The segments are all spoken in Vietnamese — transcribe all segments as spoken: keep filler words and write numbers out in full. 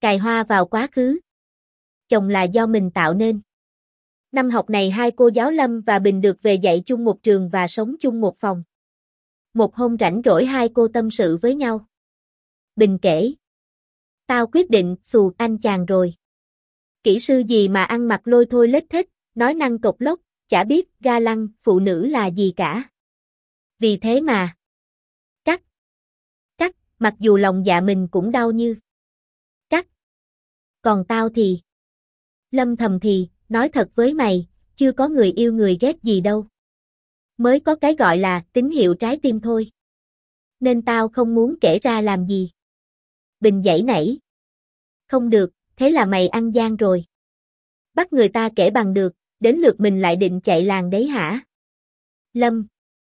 Cài hoa vào quá khứ. Chồng là do mình tạo nên. Năm học này hai cô giáo Lâm và Bình được về dạy chung một trường và sống chung một phòng. Một hôm rảnh rỗi hai cô tâm sự với nhau. Bình kể. Tao quyết định xù anh chàng rồi. Kỹ sư gì mà ăn mặc lôi thôi lết thết, nói năng cộc lốc, chả biết ga lăng phụ nữ là gì cả. Vì thế mà. Cắt. Cắt, mặc dù lòng dạ mình cũng đau như. Cắt. Còn tao thì. Lâm thầm thì, nói thật với mày, chưa có người yêu người ghét gì đâu. Mới có cái gọi là tín hiệu trái tim thôi. Nên tao không muốn kể ra làm gì. Bình giãy nảy. Không được, thế là mày ăn gian rồi. Bắt người ta kể bằng được, đến lượt mình lại định chạy làng đấy hả? Lâm.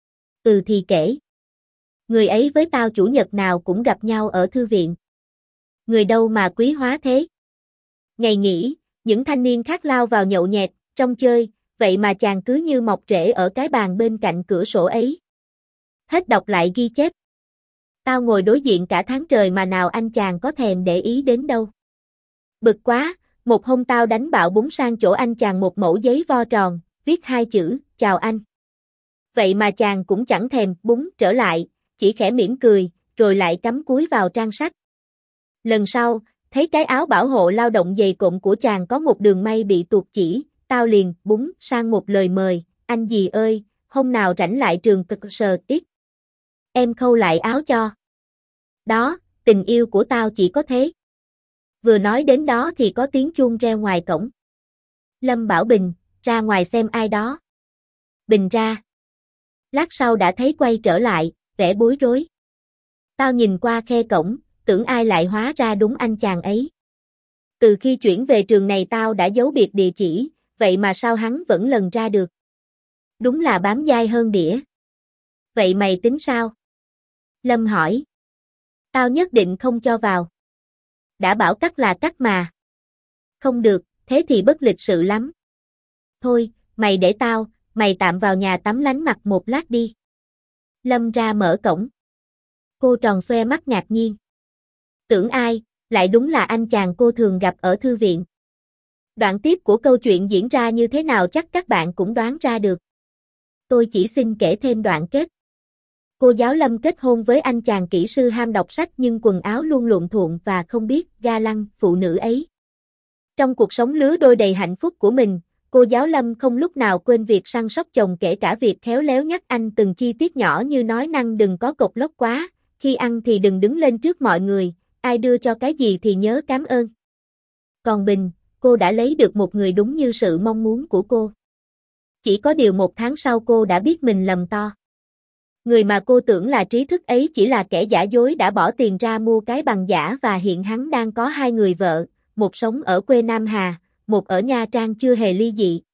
Ừ thì kể. Người ấy với tao chủ nhật nào cũng gặp nhau ở thư viện. Người đâu mà quý hóa thế? Ngày nghỉ, những thanh niên khác lao vào nhậu nhẹt, trong chơi, vậy mà chàng cứ như mọc rễ ở cái bàn bên cạnh cửa sổ ấy. Hết đọc lại ghi chép. Tao ngồi đối diện cả tháng trời mà nào anh chàng có thèm để ý đến đâu. Bực quá, một hôm tao đánh bạo búng sang chỗ anh chàng một mẩu giấy vo tròn, viết hai chữ, chào anh. Vậy mà chàng cũng chẳng thèm búng trở lại, chỉ khẽ mỉm cười, rồi lại cắm cúi vào trang sách. Lần sau, thấy cái áo bảo hộ lao động dày cộm của chàng có một đường may bị tuột chỉ, tao liền búng sang một lời mời, anh dì ơi, hôm nào rảnh lại trường cực sờ ít. Em khâu lại áo cho. Đó, tình yêu của tao chỉ có thế. Vừa nói đến đó thì có tiếng chuông reo ngoài cổng. Lâm bảo Bình, ra ngoài xem ai đó. Bình ra. Lát sau đã thấy quay trở lại, vẻ bối rối. Tao nhìn qua khe cổng, tưởng ai lại hóa ra đúng anh chàng ấy. Từ khi chuyển về trường này tao đã giấu biệt địa chỉ, vậy mà sao hắn vẫn lần ra được. Đúng là bám dai hơn đĩa. Vậy mày tính sao? Lâm hỏi. Tao nhất định không cho vào. Đã bảo cắt là cắt mà. Không được, thế thì bất lịch sự lắm. Thôi, mày để tao, mày tạm vào nhà tắm lánh mặt một lát đi. Lâm ra mở cổng. Cô tròn xoe mắt ngạc nhiên. Tưởng ai, lại đúng là anh chàng cô thường gặp ở thư viện. Đoạn tiếp của câu chuyện diễn ra như thế nào chắc các bạn cũng đoán ra được. Tôi chỉ xin kể thêm đoạn kết. Cô giáo Lâm kết hôn với anh chàng kỹ sư ham đọc sách nhưng quần áo luôn lộn thuộn và không biết ga lăng phụ nữ ấy. Trong cuộc sống lứa đôi đầy hạnh phúc của mình, cô giáo Lâm không lúc nào quên việc săn sóc chồng, kể cả việc khéo léo nhắc anh từng chi tiết nhỏ như nói năng đừng có cộc lốc quá, khi ăn thì đừng đứng lên trước mọi người, ai đưa cho cái gì thì nhớ cảm ơn. Còn Bình, cô đã lấy được một người đúng như sự mong muốn của cô. Chỉ có điều một tháng sau cô đã biết mình lầm to. Người mà cô tưởng là trí thức ấy chỉ là kẻ giả dối đã bỏ tiền ra mua cái bằng giả và hiện hắn đang có hai người vợ, một sống ở quê Nam Hà, một ở Nha Trang chưa hề ly dị.